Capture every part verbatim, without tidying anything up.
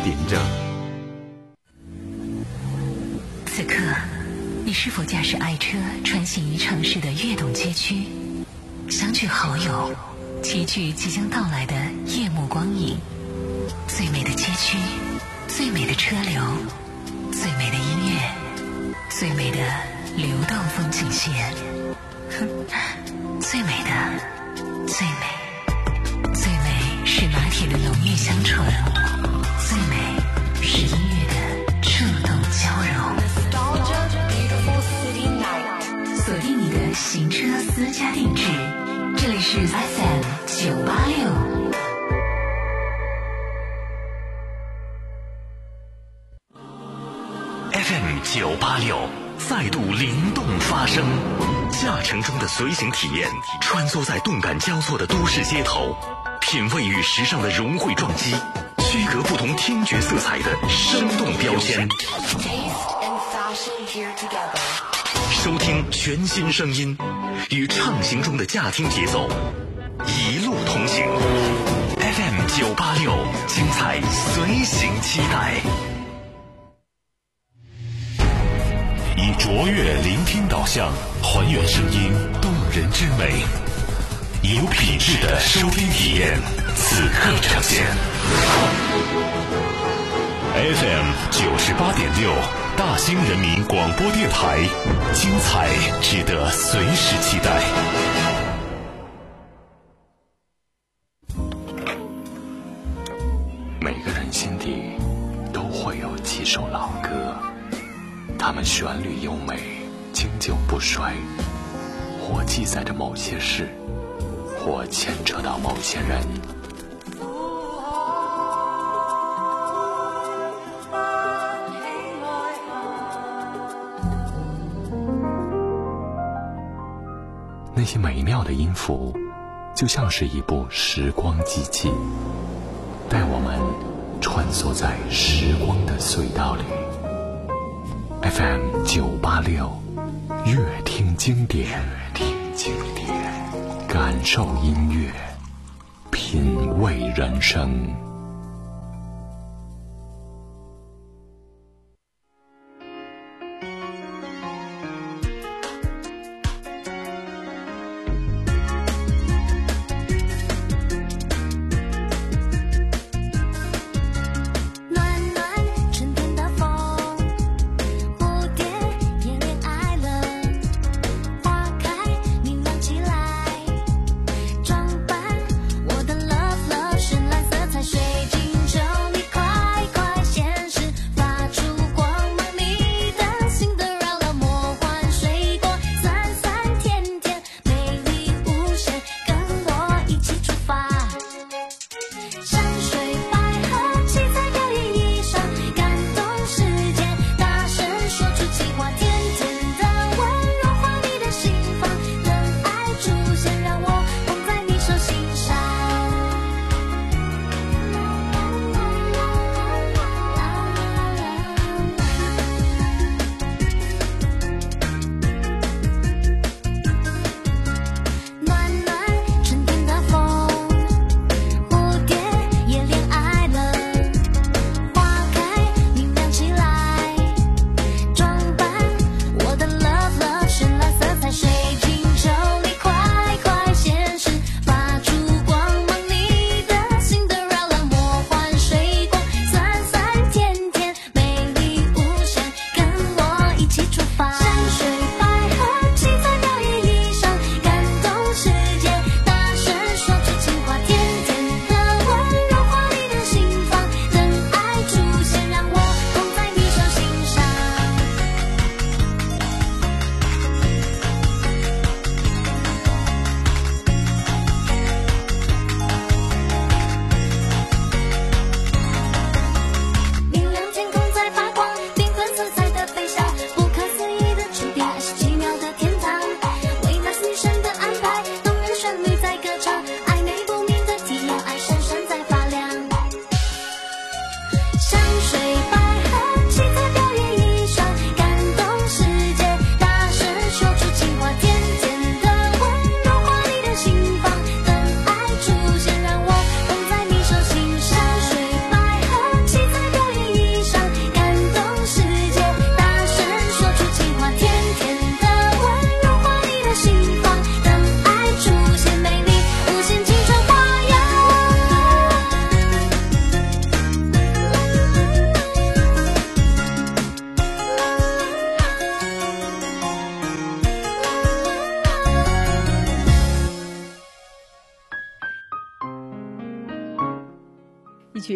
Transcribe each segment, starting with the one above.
点整。 此刻，你是否驾驶爱车穿行于城市的跃动街区，相聚好友，齐聚即将到来的夜幕光影？最美的街区，最美的车流，最美的音乐，最美的流动风景线，哼，最美的，最美，最美是拿铁的浓郁香醇，最美是音乐的触动交融。锁定你的行车私家定制，这里是 F M 九八六。 F M 九八六再度灵动发声，驾乘中的随行体验，穿梭在动感交错的都市街头，品味与时尚的融汇撞击，区隔不同听觉色彩的生动标签，收听全新声音，与畅行中的驾听节奏一路同行。 F M 九八六，精彩随行期待。以卓越聆听导向，还原声音动人之美，有品质的收听体验，此刻呈现。F M 九十八点六，大兴人民广播电台，精彩值得随时期待。每个人心底都会有几首老歌，它们旋律优美，经久不衰，或记载着某些事，或牵扯到某些人。那些美妙的音符，就像是一部时光机器，带我们穿梭在时光的隧道里。F M 九八六，乐听经典，乐听经典，感受音乐，品味人生。 装扮我的 love love 绚烂色彩水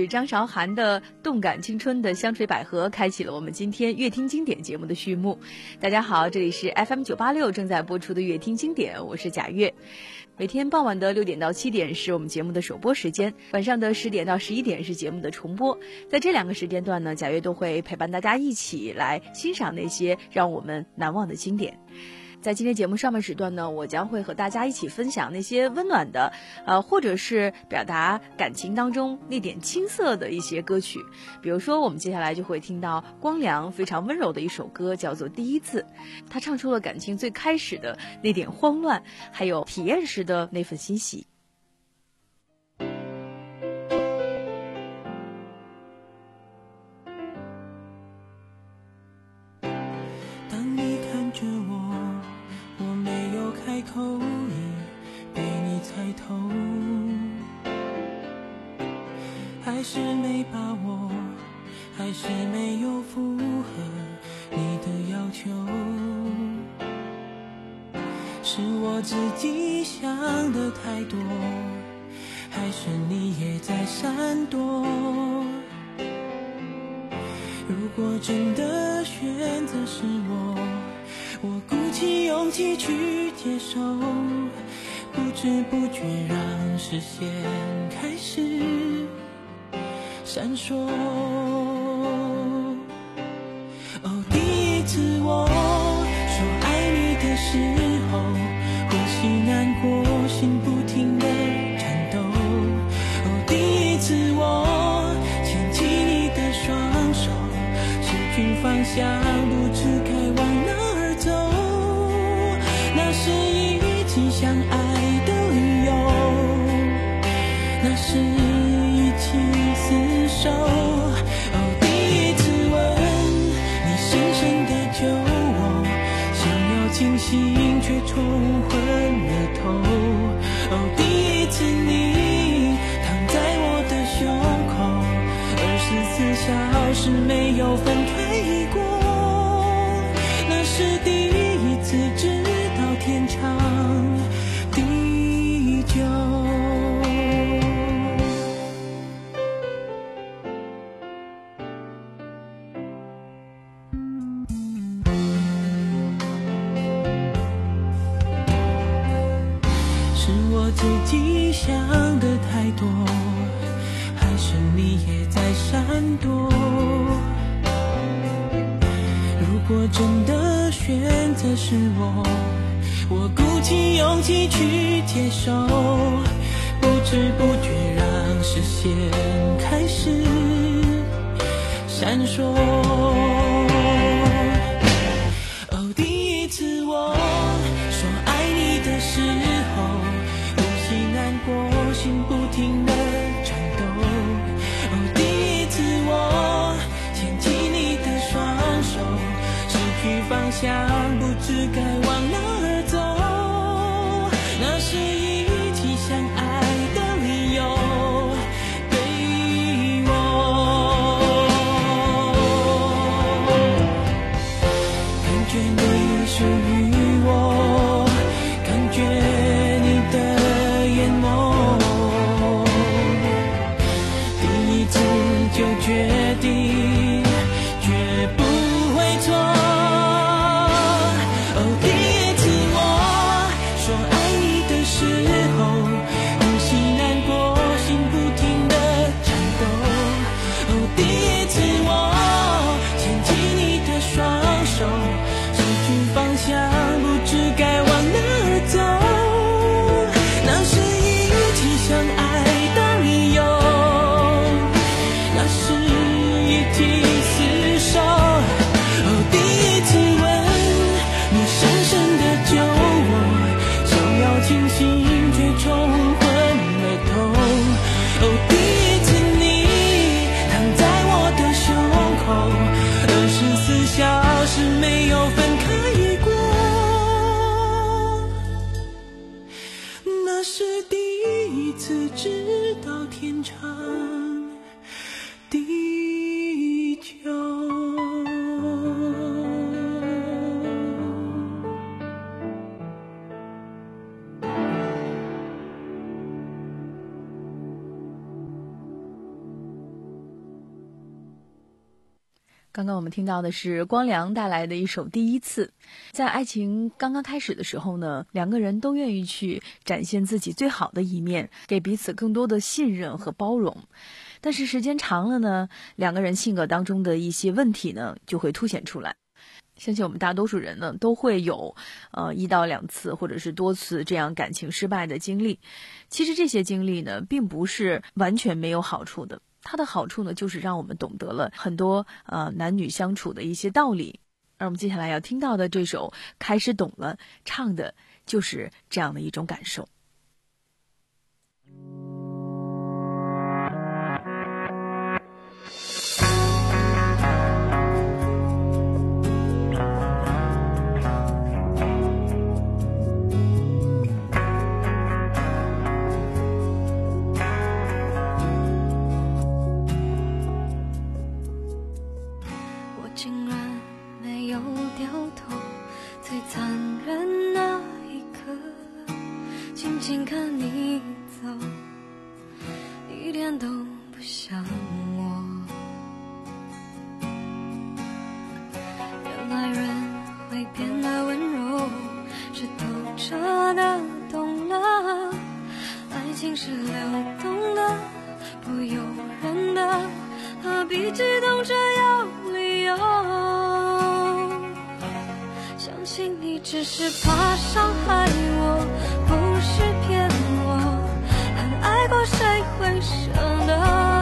是张韶涵的《动感青春》的香水百合，开启了我们今天乐听经典节目的序幕。大家好，这里是 F M 九八六正在播出的乐听经典，我是贾月。每天傍晚的六点到七点是我们节目的首播时间，晚上的十点到十一点是节目的重播。在这两个时间段呢，贾月都会陪伴大家一起来欣赏那些让我们难忘的经典。在今天节目上半时段呢，我将会和大家一起分享那些温暖的，呃，或者是表达感情当中那点青涩的一些歌曲。比如说，我们接下来就会听到光良非常温柔的一首歌，叫做《第一次》，他唱出了感情最开始的那点慌乱，还有体验时的那份欣喜。 当你看着我，我没有开口，已被你猜透，还是没把握，还是没有符合你的要求，是我自己想的太多，还是你也在闪躲？如果真的选择是我，我鼓起勇气去接受，不知不觉让视线开始闪烁。哦，第一次我说爱你的时候，呼吸难过，心不停地颤抖。哦，第一次我牵起你的双手，失去方向，不知该往哪儿走，那是一起相爱的理由，那是一起厮守。哦，第一次吻你深深的酒窝，想要清醒却冲昏了头。哦，第一次你躺在我的胸口，二十四小时没有分开过，那是第一次知道天长地久。是我自己想的太多，还是你也在闪躲？如果真的选择是我，我鼓起勇气去接受，不知不觉让视线开始闪烁。哦，第一次我说爱你的时候，呼吸难过，心不停地颤抖。哦，第一次我牵起你的双手，失去方向，不知该往哪儿走，那是一起相爱的理由，对我感觉你属于我，感觉你的眼眸，第一次就决定绝不会错。 刚刚我们听到的是光良带来的一首《第一次》。在爱情刚刚开始的时候呢，两个人都愿意去展现自己最好的一面，给彼此更多的信任和包容。但是时间长了呢，两个人性格当中的一些问题呢，就会凸显出来。相信我们大多数人呢，都会有呃一到两次或者是多次这样感情失败的经历。其实这些经历呢，并不是完全没有好处的。它的好处呢，就是让我们懂得了很多呃男女相处的一些道理。而我们接下来要听到的这首《开始懂了》，唱的就是这样的一种感受。 静看你走，一点都不像我。原来人会变得温柔，是透彻的懂了。爱情是流动的，不由人的，何必激动着有理由？相信你只是怕伤害我，不是骗我，很爱过谁会舍得？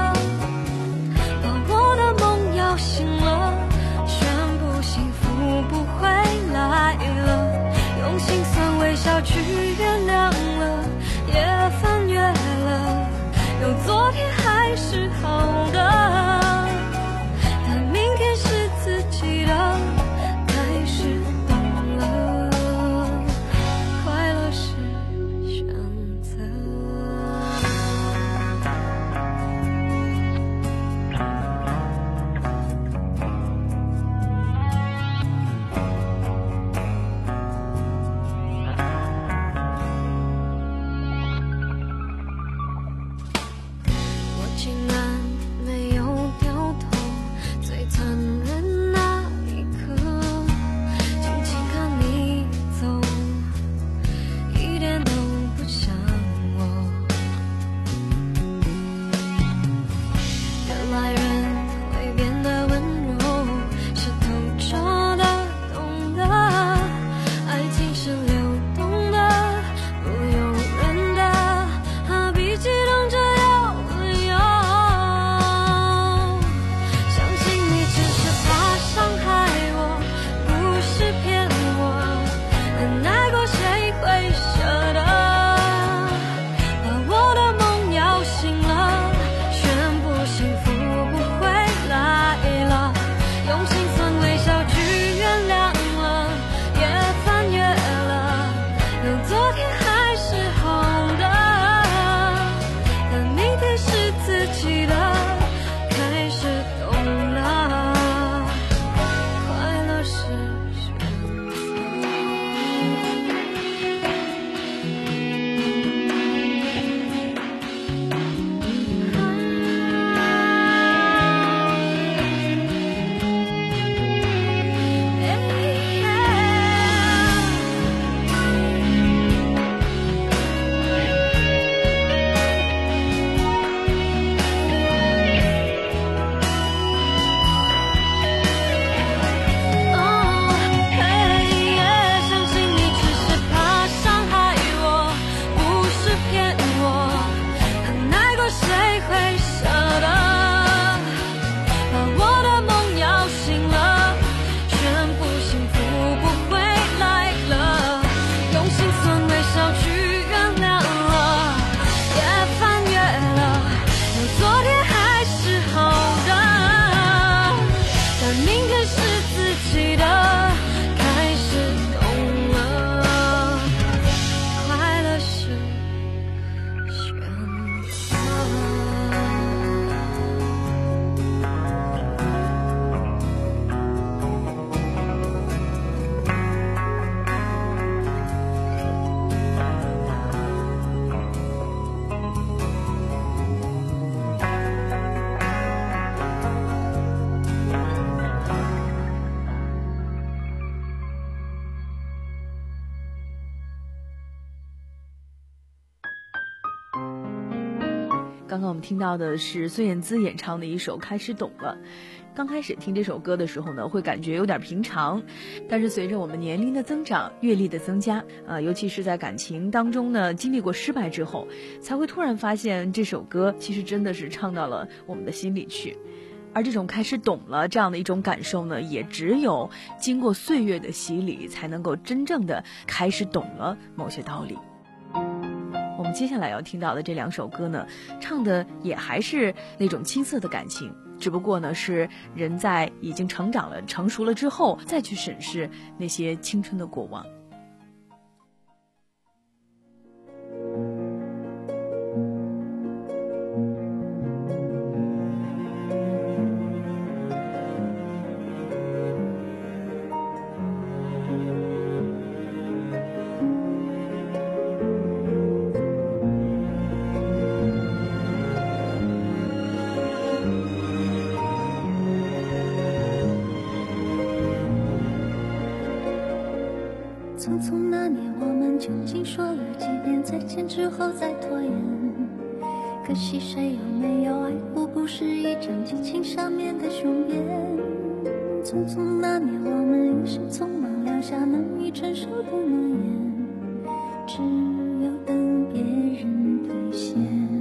把我的梦摇醒了，全部幸福不会来了，用心酸微笑去原谅了，也翻越了，有昨天还是好的，但明天是自己的，开始懂了，快乐是选择。 刚刚我们听到的是孙燕姿演唱的一首《开始懂了》。刚开始听这首歌的时候呢，会感觉有点平常，但是随着我们年龄的增长，阅历的增加，呃，尤其是在感情当中呢，经历过失败之后，才会突然发现这首歌其实真的是唱到了我们的心里去。而这种开始懂了这样的一种感受呢，也只有经过岁月的洗礼，才能够真正的开始懂了某些道理。我们接下来要听到的这两首歌呢，唱的也还是那种青涩的感情，只不过呢是人在已经成长了、成熟了之后，再去审视那些青春的过往。 匆匆那年，我们究竟说了几遍再见之后再拖延？可惜谁有没有爱过，不是一张激情上面的雄辩。匆匆那年，我们一时匆忙留下难以承受的诺言，只有等别人兑现。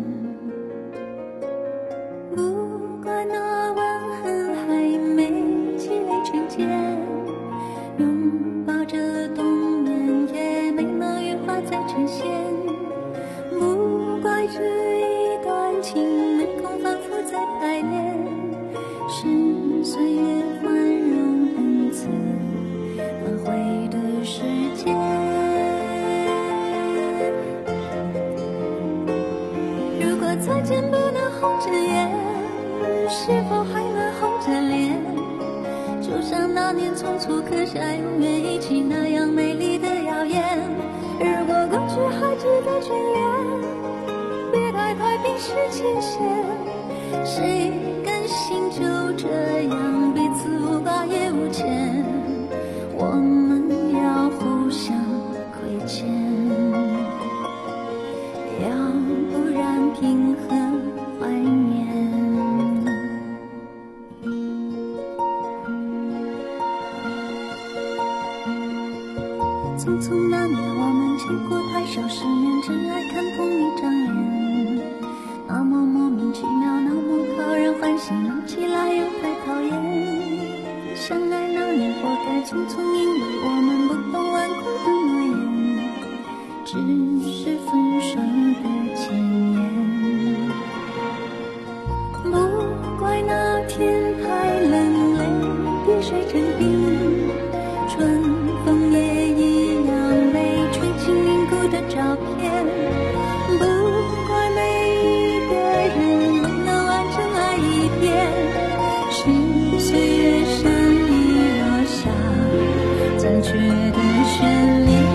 不怪那吻痕还没积累成茧，拥抱着冬眠也没能羽化再成仙。不怪这一段情没空反复再排练，是岁月宽容恩赐挽回的时间。如果再见不能红着眼，是否还能红着脸？就像那年匆促刻下永远一起那样美丽的谣言。如果过去还值得眷恋，别太快冰释前嫌。谁甘心就这样彼此无挂也无牵？我们要互相亏欠，要不然凭何怀念？匆匆那年，我们见过太少世面，只爱看同一张脸，那么莫名其妙，那么讨人欢喜，闹起来又太讨厌。相爱那年活该匆匆，因为我们不懂顽固的诺言，只是分手的前言。不怪那天太冷，泪滴水成冰，春风也一样被吹进凝固的照片。不怪每一个人没能完整爱一遍，是岁月上遗落下残缺的眷恋。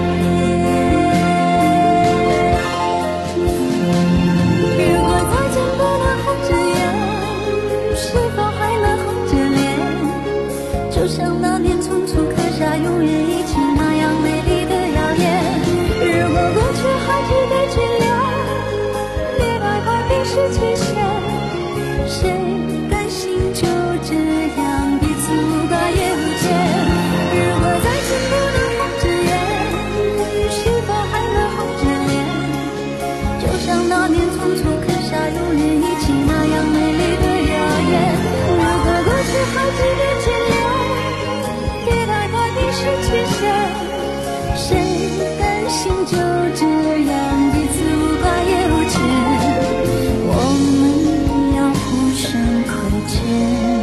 如果再见不能红着眼，是否还能红着脸？就像那年匆促刻下永远一起那样美丽的谣言。如果过去还值得眷恋，别太快冰释前嫌。谁甘心就这样彼此无挂也无牵？如果再见不能红着眼，是否还能红着脸？就像那年匆促刻下永远一起那样美丽的谣言。如果过去还值得眷恋，别太快冰释前嫌。谁甘心就这样彼此无挂也无牵？我们要互相亏欠，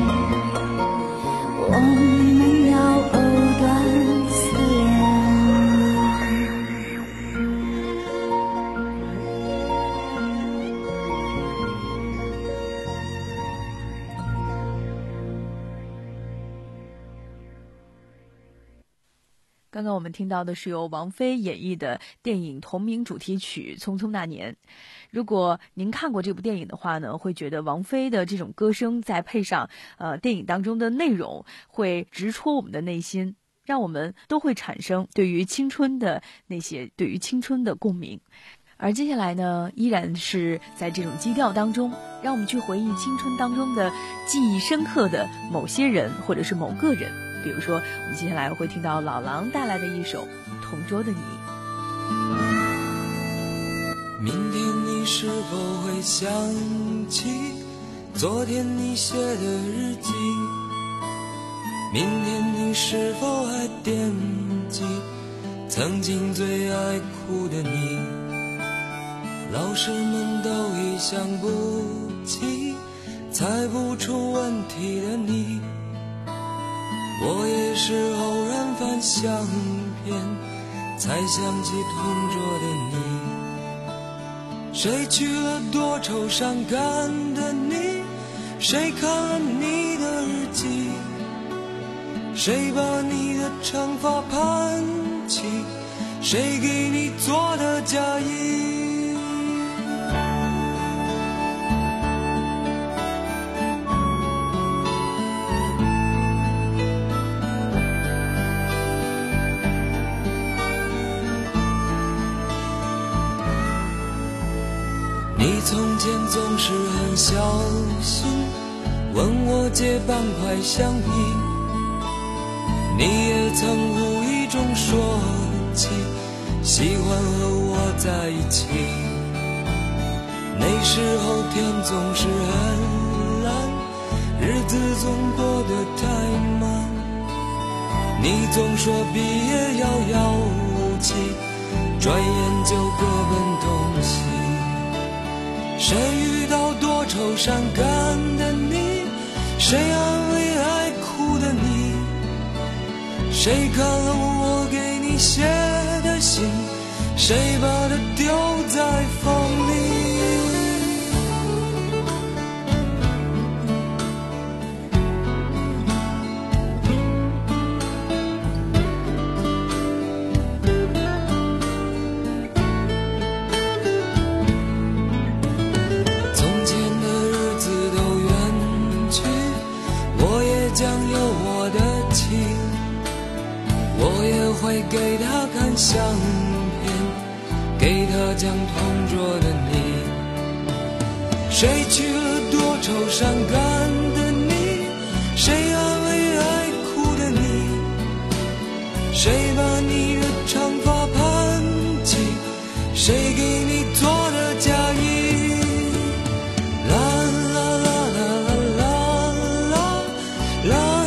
我们要藕断丝连。 刚刚我们听到的是由王菲演绎的电影同名主题曲《匆匆那年》。如果您看过这部电影的话呢，会觉得王菲的这种歌声再配上呃电影当中的内容，会直戳我们的内心，让我们都会产生对于青春的那些对于青春的共鸣。 而接下来呢，依然是在这种基调当中，让我们去回忆青春当中的记忆深刻的某些人或者是某个人。比如说我们接下来会听到老狼带来的一首《同桌的你》。 明天你是否会想起昨天你写的日记？明天你是否还惦记曾经最爱哭的你？老师们都已想不起猜不出问题的你，我也是偶然翻相片才想起同桌的你。谁去了多愁善感的你？谁看了你的日记？谁把你的长发盘起？谁给你做的嫁衣？你从前总是很小心问我借半块橡皮，你也曾无意中说起喜欢和我在一起。那时候天总是很蓝，日子总过得太慢，你总说毕业遥遥无期，转眼就各奔东西。谁遇到多愁善感的你？谁安慰爱哭的你？谁看了我给你写的信？谁把它丢在风里？会给他看相片，给他讲同桌的你。谁去了多愁善感的你？谁安慰爱哭的你？谁把你的长发盘起？谁给你做的嫁衣？啦啦啦啦啦啦啦啦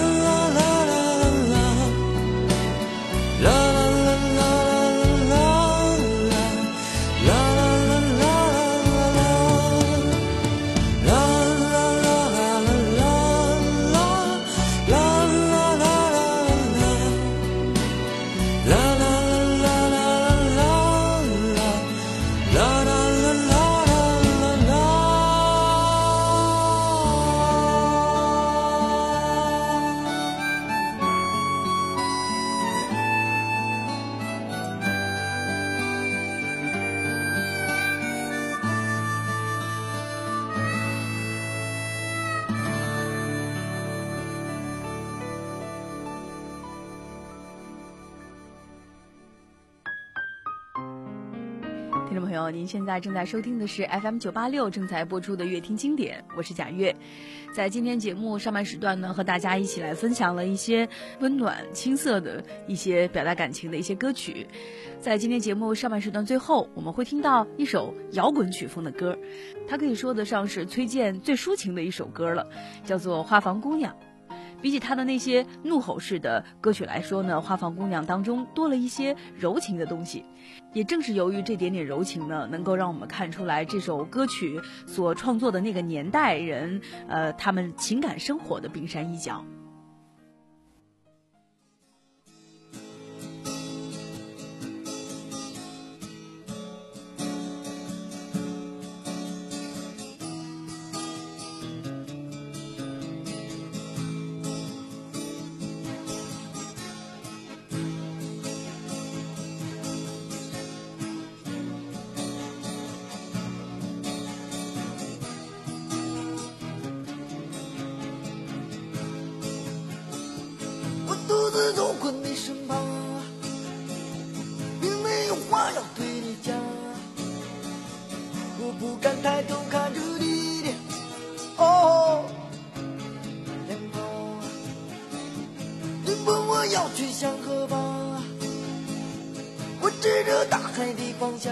听众朋友，您现在正在收听的是 F M 九八六正在播出的乐听经典，我是贾月。在今天节目上半时段呢，和大家一起来分享了一些温暖青涩的一些表达感情的一些歌曲。在今天节目上半时段最后，我们会听到一首摇滚曲风的歌，它可以说得上是崔健最抒情的一首歌了，叫做《花房姑娘》。比起他的那些怒吼式的歌曲来说呢，《花房姑娘》当中多了一些柔情的东西。也正是由于这点点柔情呢，能够让我们看出来这首歌曲所创作的那个年代人，呃，他们情感生活的冰山一角。 独自走过你身旁，并没有话要对你讲， 我要去向何方？我指着大海的方向，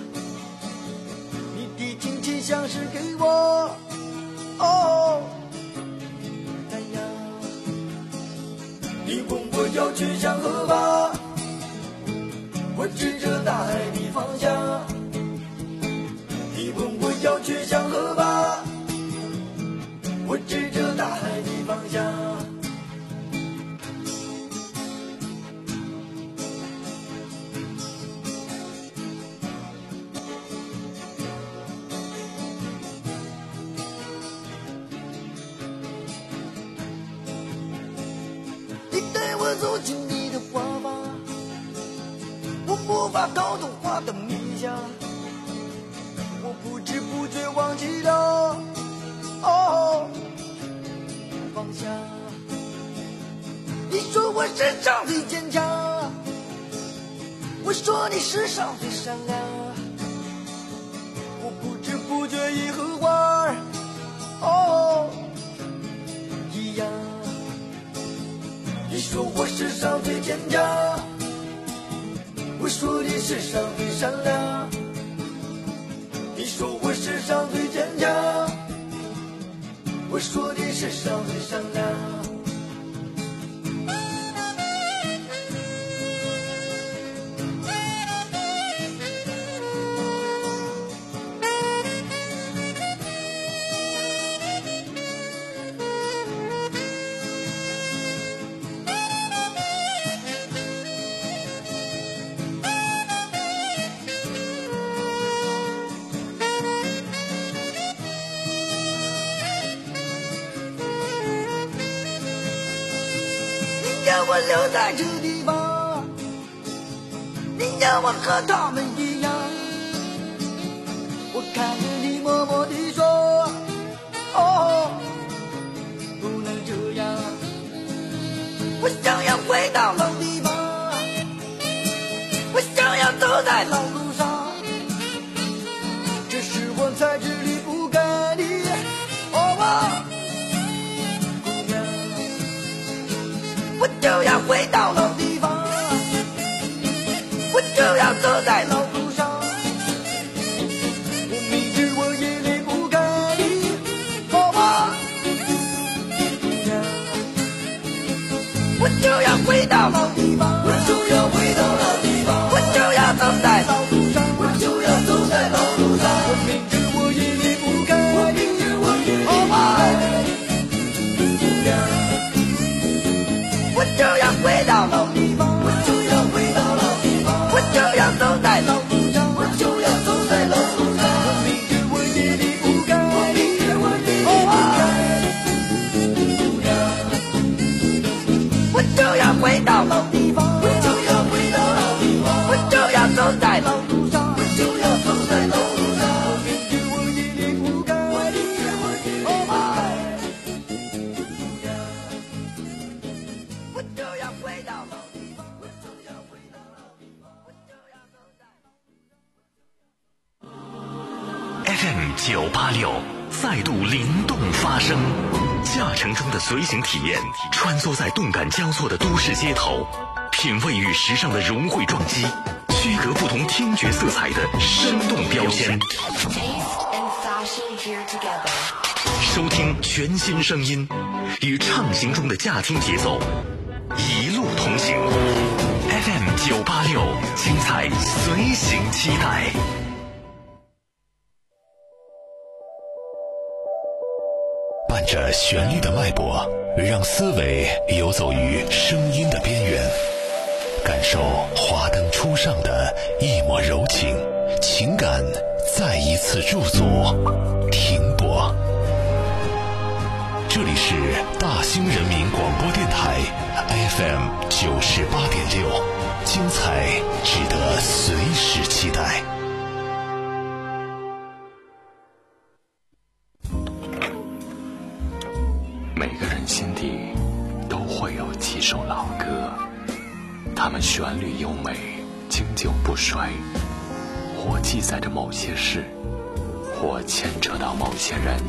你的亲切像是给我哦太阳。你问我要去向何方？我指着大海的方向。你问我要去向何方？我指着大海的方向。你带我走进你的花房，我无法逃脱花的迷香，我不知不觉忘记了哦方向。你说我世上最坚强，我说你世上最善良，我不知不觉已和花儿哦一样。你说我世上最坚强，我说你世上最善良，你说我世上最坚强，我说你世上最善良。让我留在这地方，你让我和他们一样。我看着你默默地说，哦，不能这样。我想要回到老地方，我想要走在老路上，这是我才知离不开你，哦啊。我就要回到老地方，我就要走在老路上，我明知我也离不开你，好吗？我就要回到老地方，我就要回到老地方，我就要走在老路上，我就要走在老路上，我明知我也离不开你，好吗？我就要回到老地方，我就要回到老地方，我就要走在老路上，我就要走在老路上，我明知我也离不开，我明知我也离不开，我就要回到老地方，我就要回到老地方，我就要走在老路上，我就要走在老路上，我明知我也离不开，我明知我也离不开。我就要回到老地方，我就要回到老地方，我就要走在。 F M 九八六再度灵动发声，驾乘中的随行体验，穿梭在动感交错的都市街头，品味与时尚的融汇撞击，区隔不同听觉色彩的生动标签。收听全新声音，与畅行中的驾听节奏一路同行。F M 九八六，精彩随行期待。伴着旋律的脉搏，让思维游走于声音的边缘，感受华灯初上的一抹柔情，情感再一次驻足停泊。这里是大兴人民广播电台 F M 九十八点六，精彩值得随时期待。每个人心底都会有几首老歌，它们旋律优美，经久不衰，或记载着某些事，或牵扯到某些人。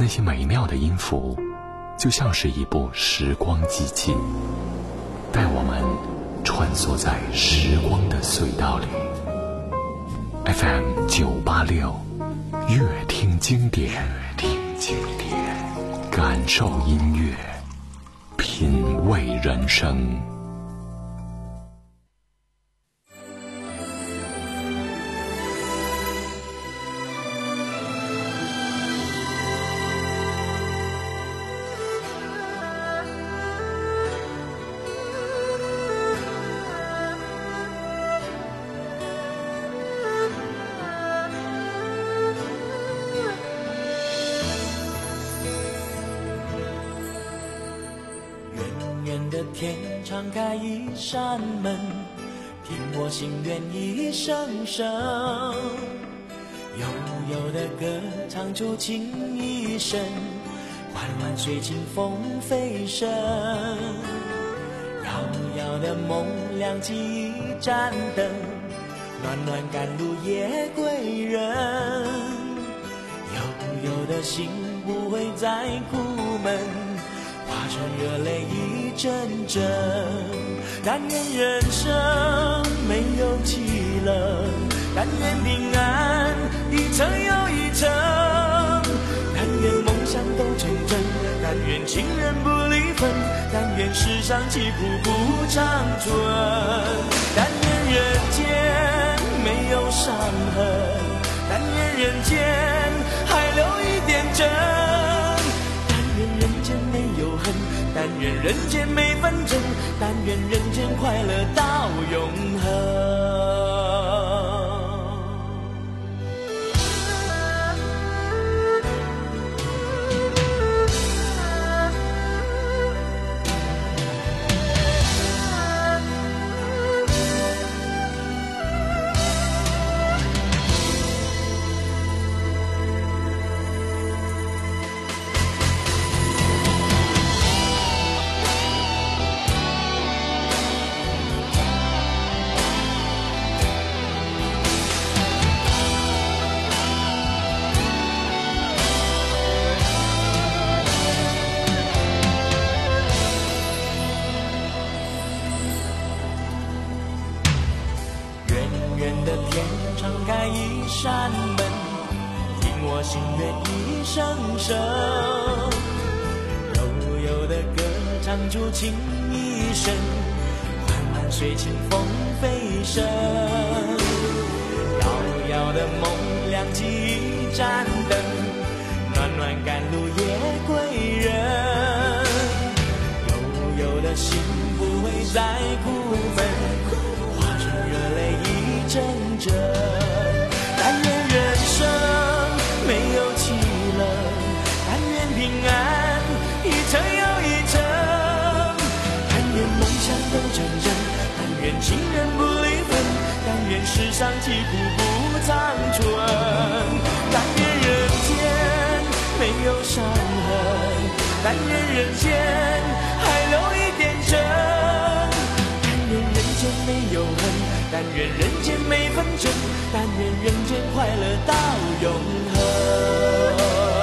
那些美妙的音符就像是一部时光机器，带我们穿梭在时光的隧道里。 F M 九八六，乐听经典，乐听经典，感受音乐，品味人生。 天敞开一扇门，听我心愿一声声，悠悠的歌唱出情意深，缓缓随清风飞升，遥遥的梦亮起一盏灯，暖暖赶路夜归人，悠悠的心不会再苦闷，化成热泪一阵阵，但愿人生没有凄冷，但愿平安一程又一程，但愿梦想都成真，但愿情人不离分，但愿世上疾苦不长存，但愿人间没有伤痕，但愿人间还留一点真，但愿人间没有恨，但愿人间没纷争，但愿人间快乐到永恒。扇门，听我心愿一声声，悠悠的歌唱出情意深，缓缓随清风飞升，遥遥的梦亮起一盏灯，暖暖赶路夜归人，悠悠的心不会再苦闷，化成热泪一阵阵，但愿人生没有凄冷，但愿平安一程又一程，但愿梦想都成真，但愿情人不离分，但愿世上疾苦不长存，但愿人间没有伤痕，但愿人间还留一点真，但愿人间没有恨，但愿人间没纷争，但愿人间快乐到永恒。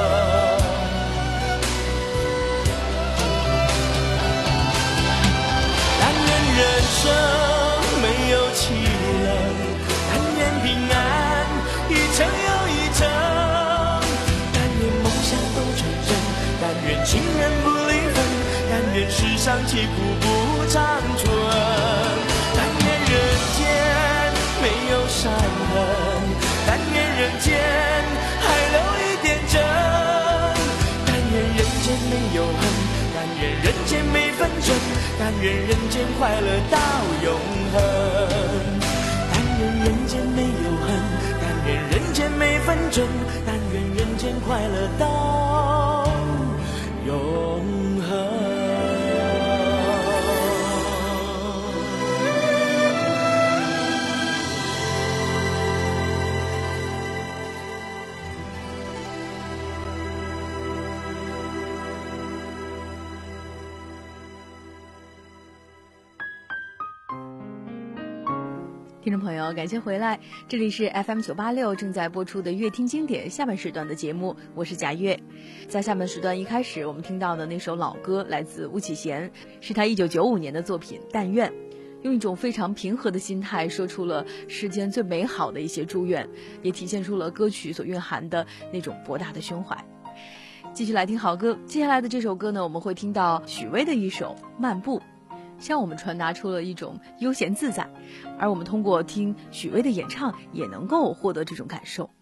但愿人生没有凄冷，但愿平安一程又一程，但愿梦想都成真，但愿情人不离分，但愿世上疾苦不长存，但愿人间没有伤痕，但愿人间还留一点真，但愿人间没有恨，但愿人间没纷争，但愿人间快乐到永恒，但愿人间没有恨，但愿人间没纷争，但愿人间快乐到永恒。 听众朋友，感谢回来，这里是 F M 九八六正在播出的乐听经典下半时段的节目，我是贾月。在下半时段一开始，我们听到的那首老歌来自巫启贤，是他一九九五年的作品《但愿》，用一种非常平和的心态说出了世间最美好的一些祝愿，也体现出了歌曲所蕴含的那种博大的胸怀。继续来听好歌，接下来的这首歌呢，我们会听到许巍的一首《漫步》，向我们传达出了一种悠闲自在，而我们通过听许巍的演唱也能够获得这种感受。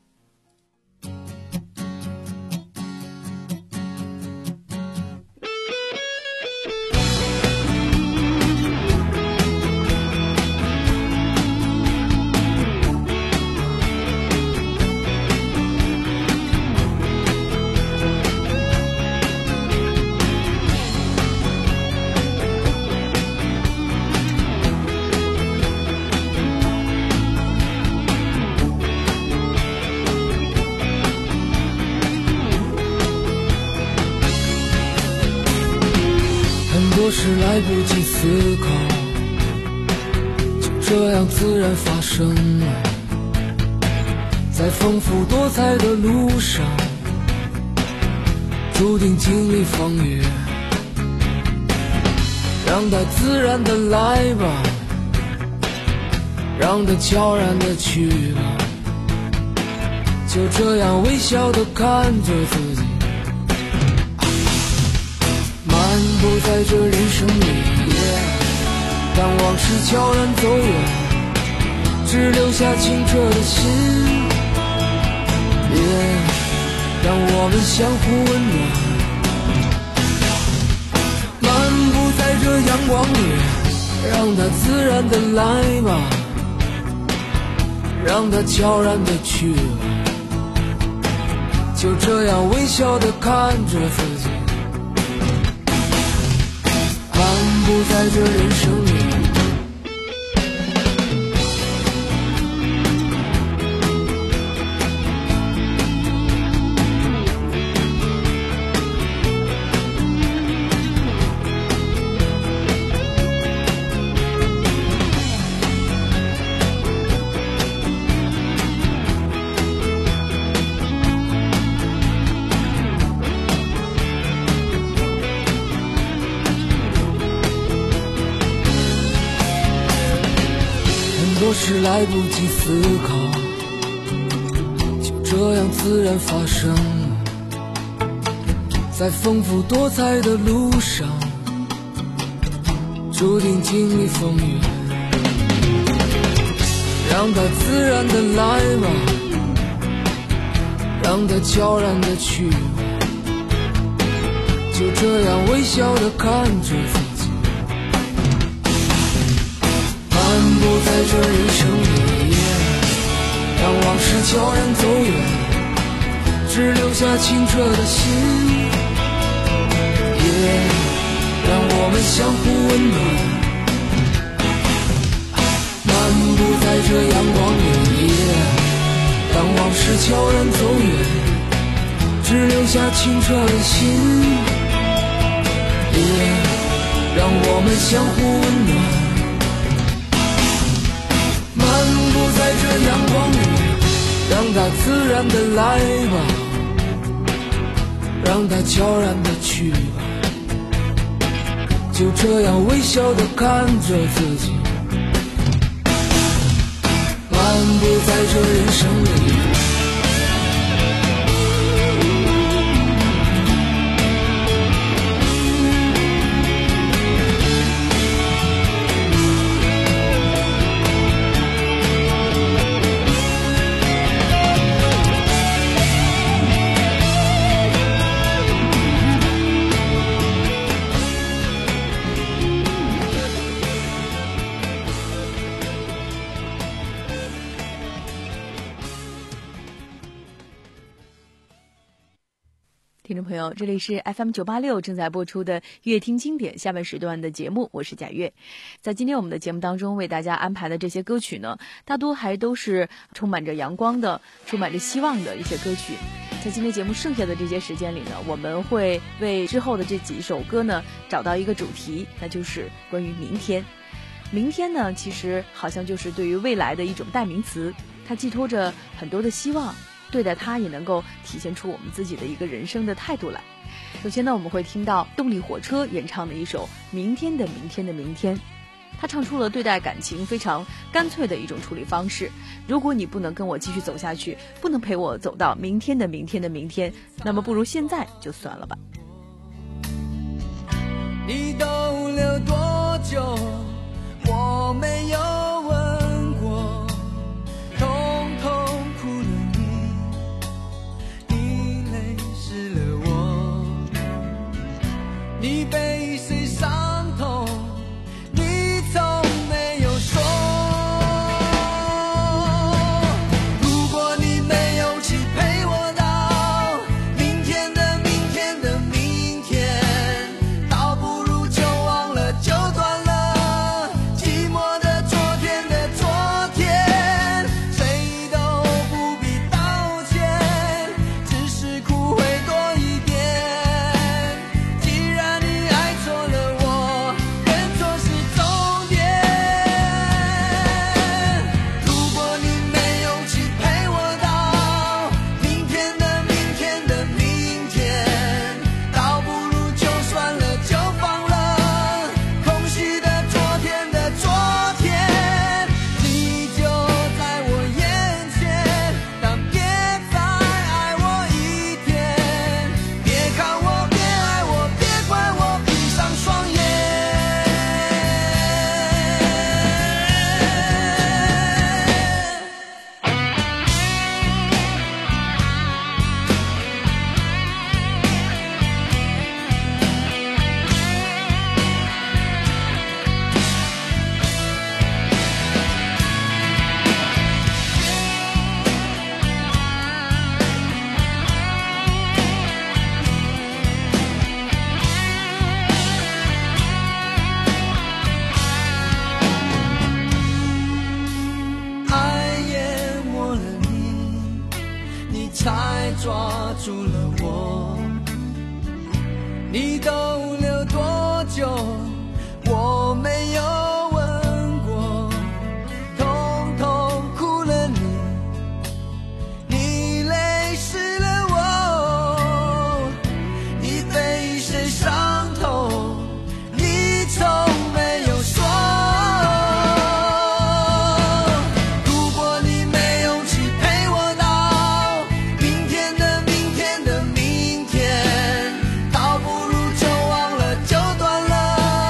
多时来不及思考，就这样自然发生了。在丰富多彩的路上，注定经历风雨。让它自然的来吧，让它悄然的去吧，就这样微笑的看着自己。漫步在这人生里，当往事悄然走远，只留下清澈的心。让我们相互温暖。漫步在这阳光里，让它自然的来吧，让它悄然的去吧，就这样微笑的看着自己。漫步在这人生里，多时来不及思考，就这样自然发生。在丰富多彩的路上，注定经历风雨。让它自然的来吧，让它悄然的去吧，就这样微笑的看着自己。漫步在这人生里，让往事悄然走远，只留下清澈的心。让我们相互温暖。漫步在这阳光里，当往事悄然走远，只留下清澈的心。让我们相互温暖。漫步在这阳光里，让它自然的来吧，让它悄然的去吧，就这样微笑的看着自己。漫步在这人生里， 听众朋友，这里是 F M 九八六正在播出的乐听经典下半时段的节目，我是贾月。在今天我们的节目当中为大家安排的这些歌曲呢，大多还都是充满着阳光的、充满着希望的一些歌曲。在今天节目剩下的这些时间里呢，我们会为之后的这几首歌呢找到一个主题，那就是关于明天。 明天呢，其实好像就是对于未来的一种代名词，它寄托着很多的希望，对待它也能够体现出我们自己的一个人生的态度来。首先呢，我们会听到动力火车演唱的一首《明天的明天的明天》，他唱出了对待感情非常干脆的一种处理方式。如果你不能跟我继续走下去，不能陪我走到明天的明天的明天，那么不如现在就算了吧。 你逗留多久我没有问过，通通哭了你，你泪湿了我，你被谁伤痛你从没有说，如果你没有去陪我到明天的明天的明天，倒不如就忘了就断了，寂寞的昨天的昨天，谁都不必道歉，只是哭会多一点，既然你爱错了我，认错是终点，如果你没有去陪我到明天的明天的明天，倒不如就算了就放了，空虚的昨天的昨天，你就在我眼前，但别再爱我一天，别看我别爱我别怪我闭上双眼。爱淹没了你，你才抓住了我，你逗留多久我没有问过，通通哭了你，你泪湿了我，你被谁伤透你从没有说，如果你没有去陪我到明天的明天的明天，倒不如就忘了就断了，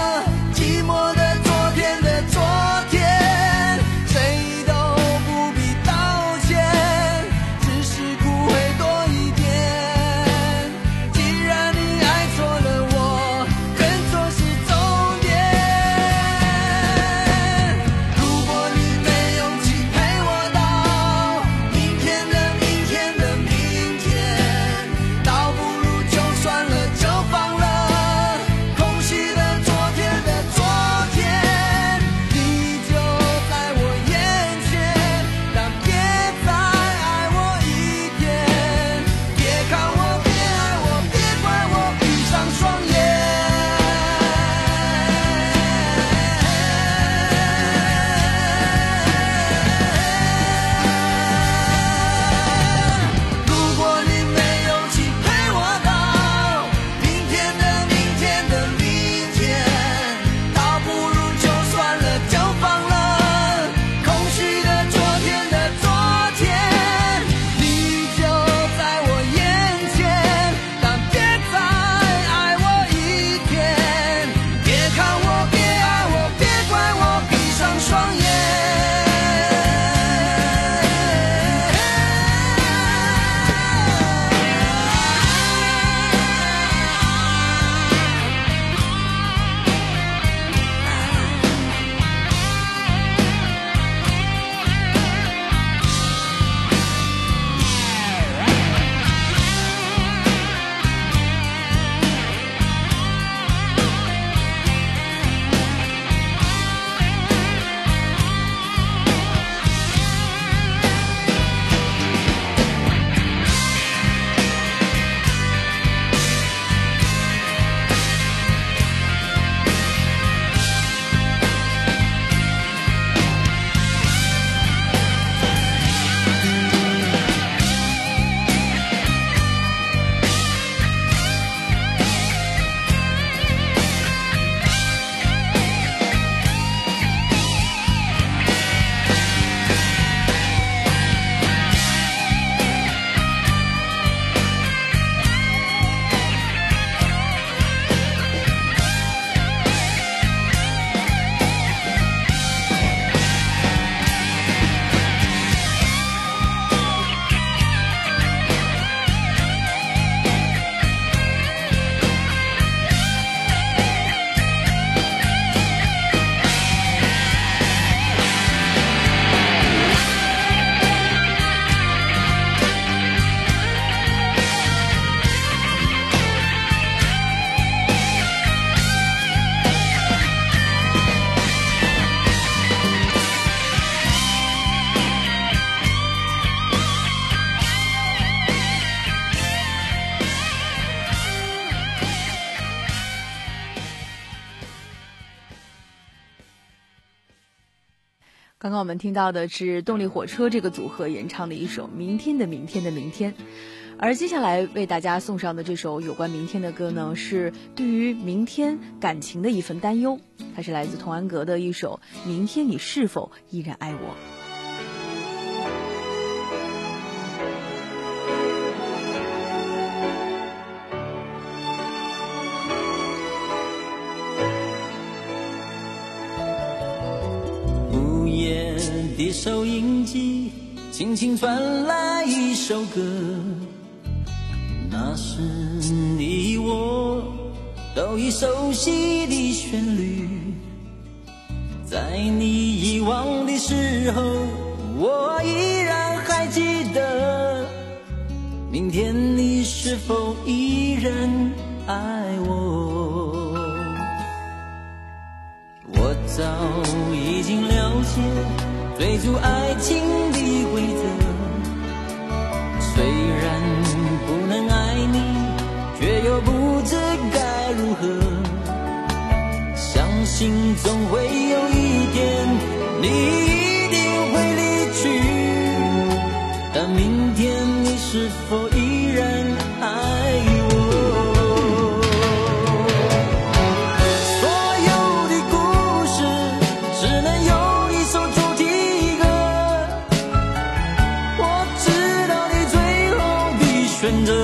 刚刚我们听到的是动力火车这个组合演唱的一首《明天的明天的明天》，而接下来为大家送上的这首有关明天的歌呢，是对于明天感情的一份担忧。它是来自童安格的一首《明天你是否依然爱我》。 的收音机轻轻传来一首歌，那是你我都已熟悉的旋律。在你遗忘的时候，我依然还记得，明天你是否依然爱我？我早已经了解追逐爱情的规则，虽然不能爱你，却又不知该如何。相信总会有一天，你一定会离去，但明天你是否依然爱我？选择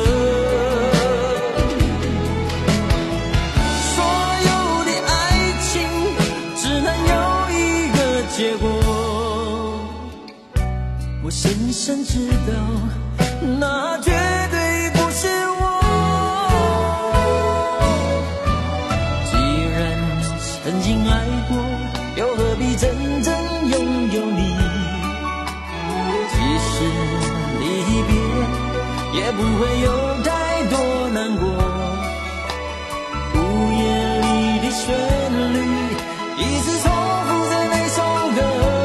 所有的爱情只能有一个结果，我深深知道那绝对不是我。既然曾经爱过，又何必真正拥有你？即使离别也不会有太多难过，午夜里的旋律一直重复着那首歌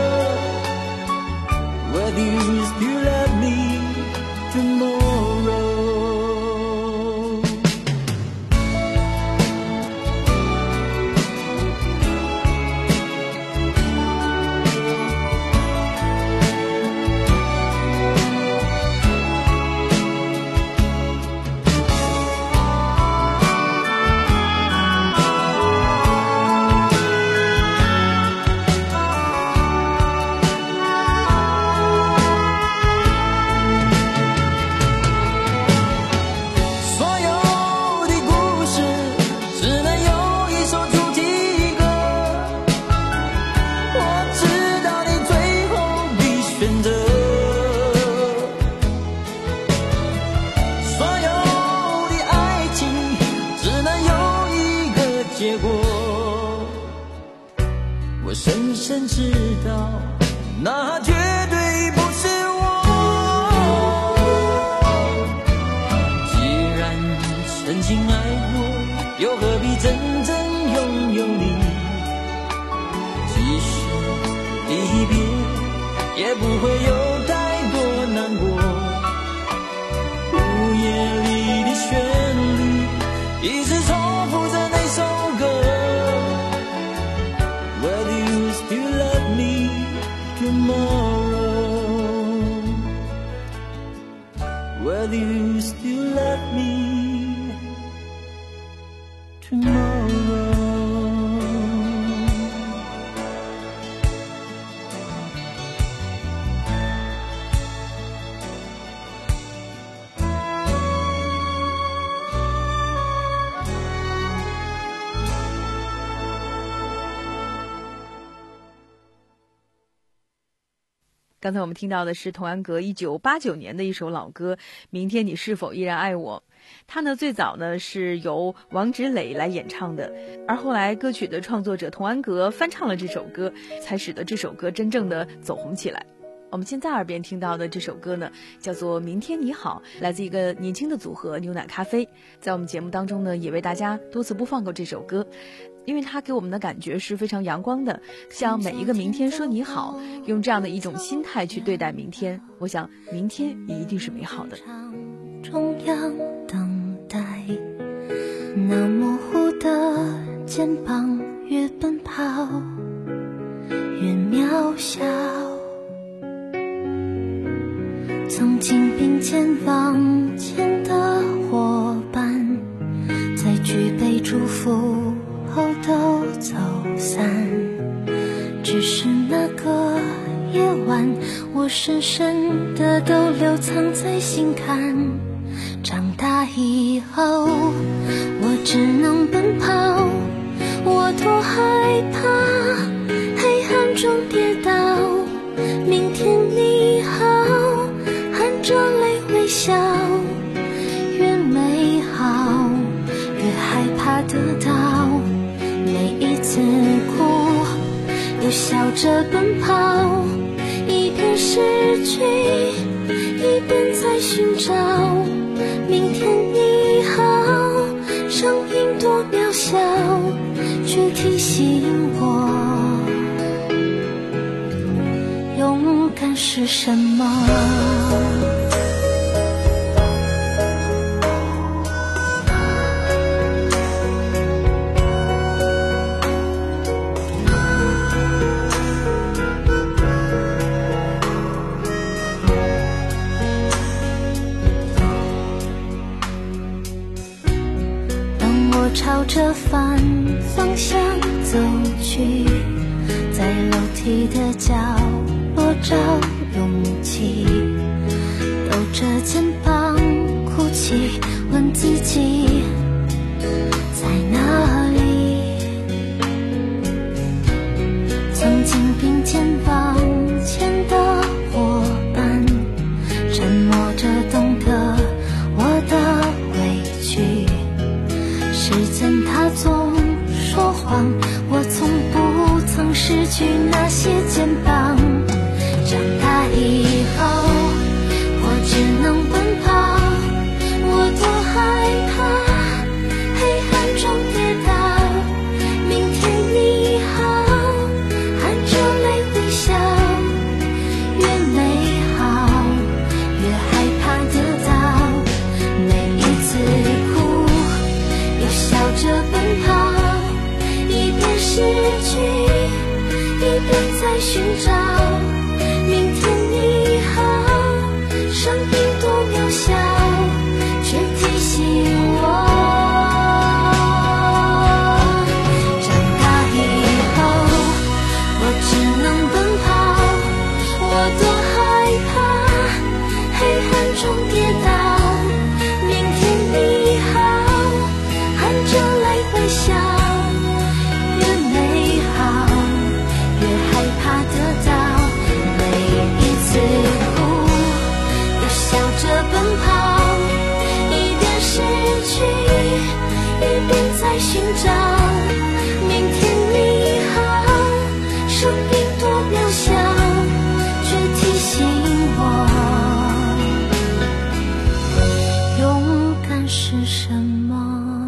Whether you still love me tomorrow。 结果我深深知道那绝对不是我。既然曾经爱过，又何必真正拥有你？即使离别也不会有太多难过，午夜里的旋律一直重复着那首歌 Whether you still love me tomorrow Whether you still love me tomorrow。 刚才我们听到的是童安格一九八九年的一首老歌《明天你是否依然爱我》。它呢最早呢是由王芷蕾来演唱的，而后来歌曲的创作者童安格翻唱了这首歌，才使得这首歌真正的走红起来。我们现在耳边听到的这首歌呢叫做《明天你好》，来自一个年轻的组合牛奶咖啡。在我们节目当中呢也为大家多次播放过这首歌，因为它给我们的感觉是非常阳光的，向每一个明天说你好，用这样的一种心态去对待明天，我想明天也一定是美好的。 中央等待，那模糊的肩膀越奔跑， 越渺小。曾经并肩往前的伙伴，在举杯祝福后都走散。只是那个夜晚，我深深的都留藏在心坎。长大以后，我只能奔跑，我多害怕黑暗中跌倒。明天你好，含着泪微笑，越美好越害怕得到。每一次哭又笑着奔跑，一边失去一边在寻找。明天你好，声音多渺小，却提醒我勇敢是什么。朝着反方向走去，在楼梯的角落找勇气，抖着肩膀哭泣，问自己在哪里。曾经并肩往前的伙伴，沉默着懂得我的委屈。时间它总说谎，我从不曾失去那些肩膀。长大以后，我只能奔跑，我多害怕黑暗中跌倒。明天你好，含着泪微笑，越美好越害怕得到。每一次哭笑着奔跑，一边失去一边在寻找。明天你好，声音多渺小，却提醒我长大以后，我只能奔跑，我多害怕黑暗中跌倒。明天你好，含着泪微笑，越美好越害怕得到。每一次哭又笑着奔跑，一边失去一边在寻找。明天你好，声音多渺小，却提醒我勇敢是什么。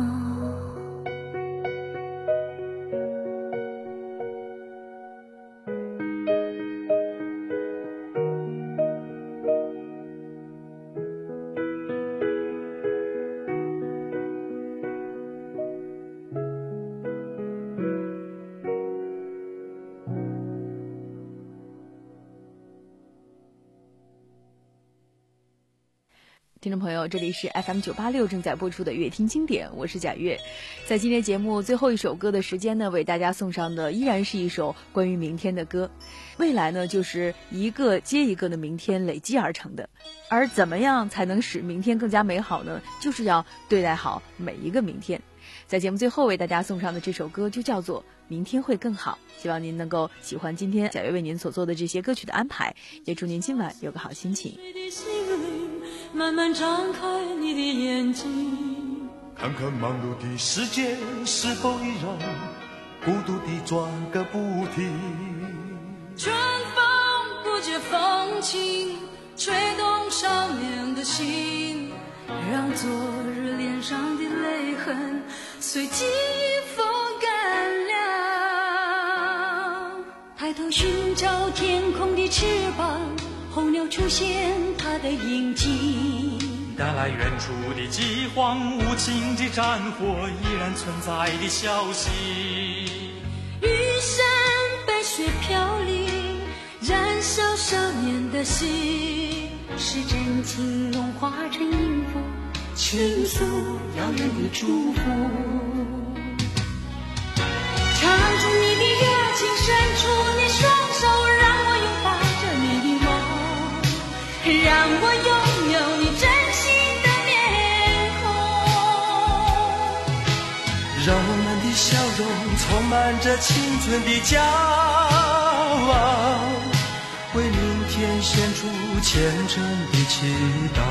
听众朋友，这里是 F M 九八六正在播出的乐听经典，我是贾月。在今天节目最后一首歌的时间呢，为大家送上的依然是一首关于明天的歌。未来呢，就是一个接一个的明天累积而成的。而怎么样才能使明天更加美好呢？就是要对待好每一个明天。在节目最后为大家送上的这首歌就叫做《明天会更好》，希望您能够喜欢今天贾月为您所做的这些歌曲的安排，也祝您今晚有个好心情。 慢慢张开你的眼睛， 看看忙碌的世界是否依然孤独地转个不停。 春风不觉风轻，吹动少年的心，让昨日脸上的泪痕随季风干了。抬头寻找天空的翅膀，候鸟出现它的影迹， 带来远处的饥荒，无情的战火依然存在的消息。 玉山白雪雪飘零，燃烧少年的心， 是真情融化成音符， 倾诉遥远的祝福。唱出你的热情，伸出你双手，让我拥抱着你的梦，让我拥有你真心的面孔， 让我们的笑容充满着青春的骄傲，为明天献出虔诚的祈祷。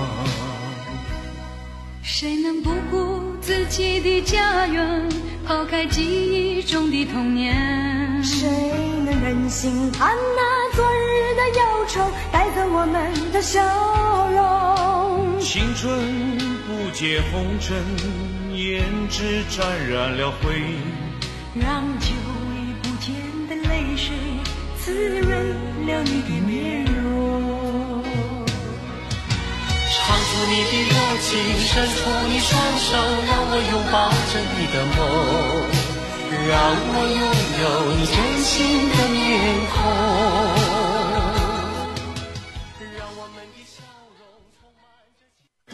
谁能不顾自己的家园，抛开记忆中的童年？ 谁能忍心看那昨日的忧愁带走我们的笑容？ 青春不解红尘，胭脂沾染了灰， 让久已不见的泪水滋润了你的面容。 唱出你的热情，伸出你双手，让我拥抱着你的梦，让我拥有你真心的面孔，让我们的笑容充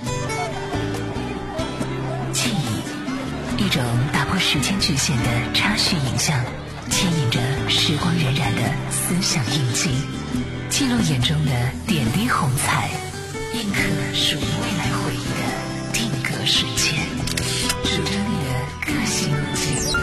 满着记忆，一种打破时间局限的插叙影像，牵引着时光荏苒的思想印记，记录眼中的点滴红彩，印刻属于未来回忆的定格瞬间，数着你的个性路径。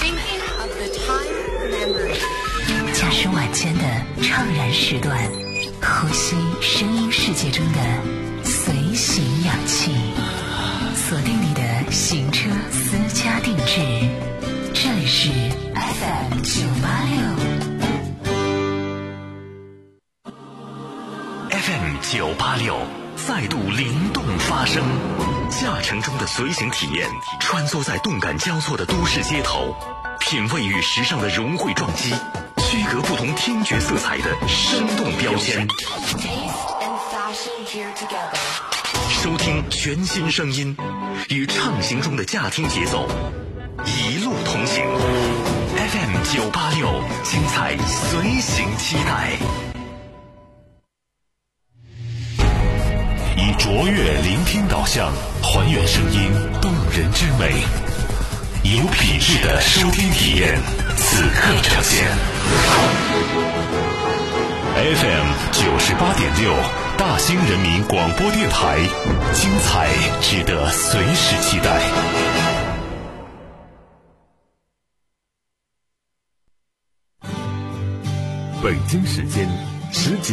驾驶晚间的怅然时段，呼吸声音世界中的随行氧气，锁定你的行车私家定制，这里是 F M 九八六。 F M 九八六再度灵动发声，驾乘中的随行体验，穿梭在动感交错的都市街头，品味与时尚的融汇撞击，区隔不同听觉色彩的生动标签，收听全新声音，与畅行中的驾听节奏，一路同行。F M 九八六，精彩随行期待。以卓越聆听导向，还原声音动人之美，有品质的收听体验，此刻呈现。F M 九十八点六，大兴人民广播电台，精彩值得随时期待。北京时间十九。